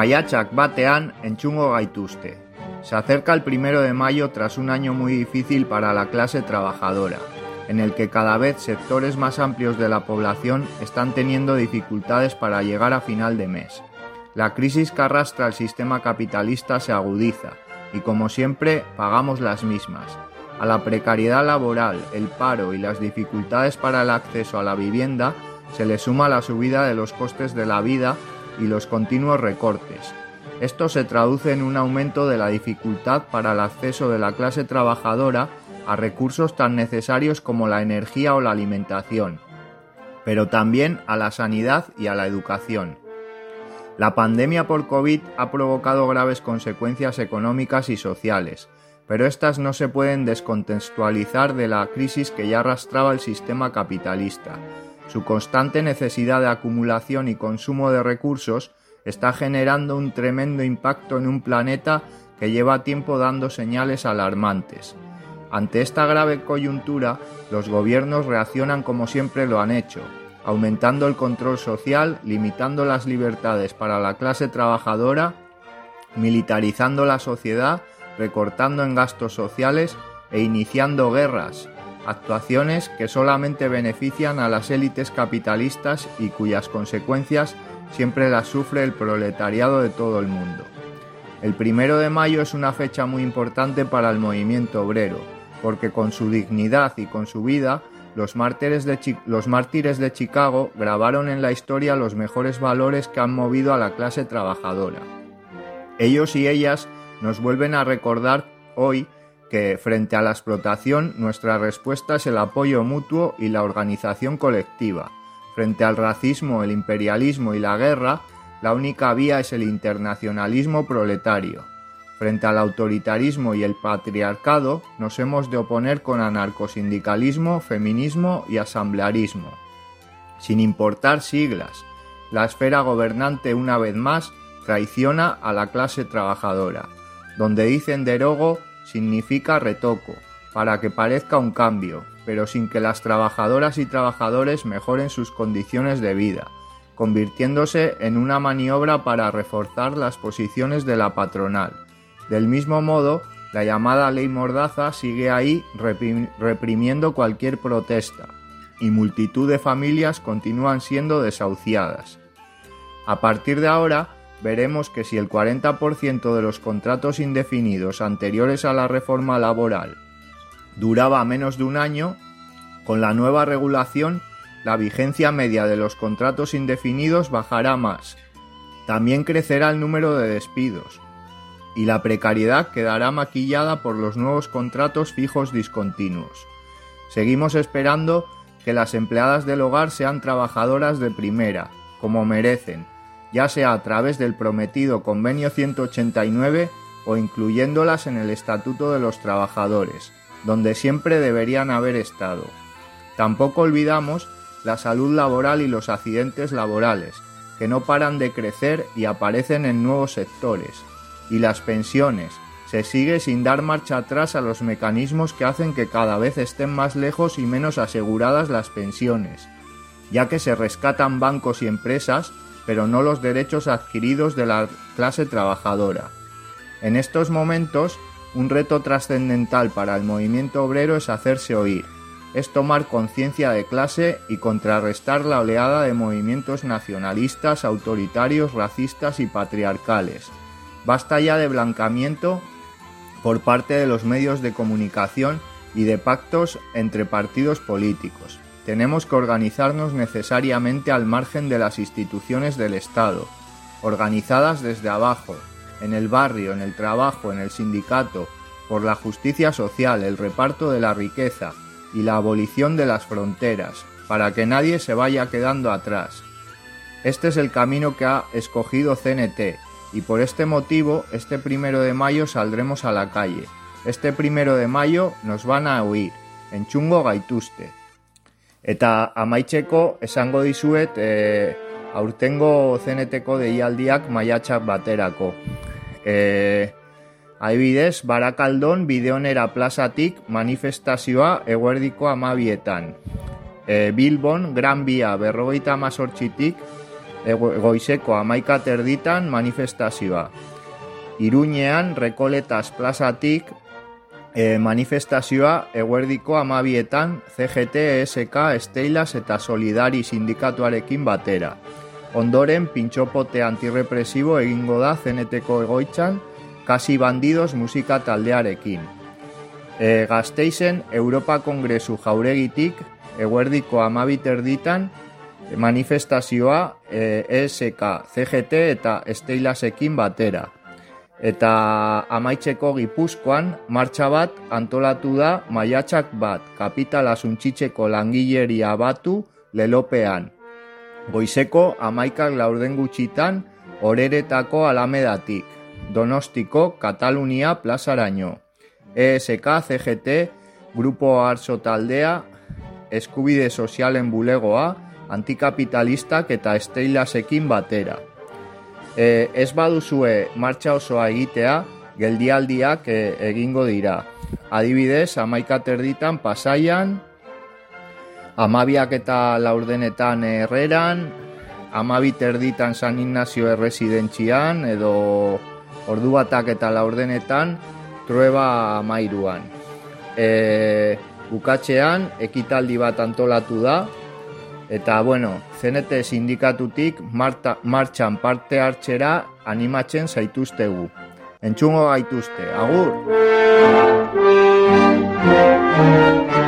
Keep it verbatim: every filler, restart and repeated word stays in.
Maiatxak batean entzungo gaituzte. Se acerca el primero de mayo tras un año muy difícil para la clase trabajadora, en el que cada vez sectores más amplios de la población están teniendo dificultades para llegar a final de mes. La crisis que arrastra el sistema capitalista se agudiza y, como siempre, pagamos las mismas. A la precariedad laboral, el paro y las dificultades para el acceso a la vivienda se le suma la subida de los costes de la vida y los continuos recortes. Esto se traduce en un aumento de la dificultad para el acceso de la clase trabajadora a recursos tan necesarios como la energía o la alimentación, pero también a la sanidad y a la educación. La pandemia por COVID ha provocado graves consecuencias económicas y sociales, pero estas no se pueden descontextualizar de la crisis que ya arrastraba el sistema capitalista. Su constante necesidad de acumulación y consumo de recursos está generando un tremendo impacto en un planeta que lleva tiempo dando señales alarmantes. Ante esta grave coyuntura, los gobiernos reaccionan como siempre lo han hecho, aumentando el control social, limitando las libertades para la clase trabajadora, militarizando la sociedad, recortando en gastos sociales e iniciando guerras, actuaciones que solamente benefician a las élites capitalistas y cuyas consecuencias siempre las sufre el proletariado de todo el mundo. El primero de mayo es una fecha muy importante para el movimiento obrero, porque con su dignidad y con su vida, los mártires de, Chi- los mártires de Chicago grabaron en la historia los mejores valores que han movido a la clase trabajadora. Ellos y ellas nos vuelven a recordar hoy que, frente a la explotación, nuestra respuesta es el apoyo mutuo y la organización colectiva. Frente al racismo, el imperialismo y la guerra, la única vía es el internacionalismo proletario. Frente al autoritarismo y el patriarcado, nos hemos de oponer con anarcosindicalismo, feminismo y asamblearismo. Sin importar siglas, la esfera gobernante una vez más traiciona a la clase trabajadora. Donde dicen derogo, significa retoco, para que parezca un cambio, pero sin que las trabajadoras y trabajadores mejoren sus condiciones de vida, convirtiéndose en una maniobra para reforzar las posiciones de la patronal. Del mismo modo, la llamada ley Mordaza sigue ahí reprim- reprimiendo cualquier protesta, y multitud de familias continúan siendo desahuciadas. A partir de ahora, veremos que si el cuarenta por ciento de los contratos indefinidos anteriores a la reforma laboral duraba menos de un año, con la nueva regulación, la vigencia media de los contratos indefinidos bajará más. También crecerá el número de despidos, y la precariedad quedará maquillada por los nuevos contratos fijos discontinuos. Seguimos esperando que las empleadas del hogar sean trabajadoras de primera, como merecen, ya sea a través del prometido convenio ciento ochenta y nueve o incluyéndolas en el Estatuto de los Trabajadores, donde siempre deberían haber estado. Tampoco olvidamos la salud laboral y los accidentes laborales, que no paran de crecer y aparecen en nuevos sectores. Y las pensiones, se sigue sin dar marcha atrás a los mecanismos que hacen que cada vez estén más lejos y menos aseguradas las pensiones, ya que se rescatan bancos y empresas, pero no los derechos adquiridos de la clase trabajadora. En estos momentos, un reto trascendental para el movimiento obrero es hacerse oír, es tomar conciencia de clase y contrarrestar la oleada de movimientos nacionalistas, autoritarios, racistas y patriarcales. Basta ya de blancamiento por parte de los medios de comunicación y de pactos entre partidos políticos. Tenemos que organizarnos necesariamente al margen de las instituciones del Estado, organizadas desde abajo, en el barrio, en el trabajo, en el sindicato, por la justicia social, el reparto de la riqueza y la abolición de las fronteras, para que nadie se vaya quedando atrás. Este es el camino que ha escogido C N T, y por este motivo, este primero de mayo saldremos a la calle. Este primero de mayo nos van a oír, entzungo gaituzte. Eta amaitzeko esango dizuet e, aurtengo C N T-ko deialdiak maiatxak baterako. E, adibidez, Barakaldon Bideonera plazatik manifestazioa eguerdiko hamabietan. E, Bilbon Gran Bia berrogeita hamazortzitik goizeko hamaika terditan manifestazioa. Iruñean Rekoletas plazatik e, manifestazioa eguerdiko hamabietan C G T, E S K, Steilas eta Solidari sindikatuarekin batera. Ondoren pintxopote antirrepresibo egingo da Zeneteko egoitzan Kasi Bandidos musika taldearekin. E, Gasteizen Europa Kongresu jauregitik eguerdiko hamabi terditan manifestazioa E S K, C G T eta Steilasekin batera. Eta amaitzeko Gipuzkoan martxa bat antolatu da maiatzak bat kapitala suntsitzeko langileria batu lelopean. Goizeko hamaikak laurden gutxitan Oreretako Alamedatik, Donostiko Katalunia plazaraino. E S K, C G T, Grupo Arso taldea, Eskubide Sozialen bulegoa, Antikapitalistak eta Steilasekin batera. E, ez baduzue martxa osoa egitea, geldialdiak e, egingo dira. Adibidez, hamaika terditan Pasaian, hamabiak eta laurdenetan Herreran, hamabi terditan San Ignazio erresidentzian, edo ordu batak eta laurdenetan Trueba amairuan. E, bukatzean, ekitaldi bat antolatu da, eta, bueno, C N T sindikatutik marta, martxan parte hartzera animatzen zaituztegu. Entzungo gaituzte, agur!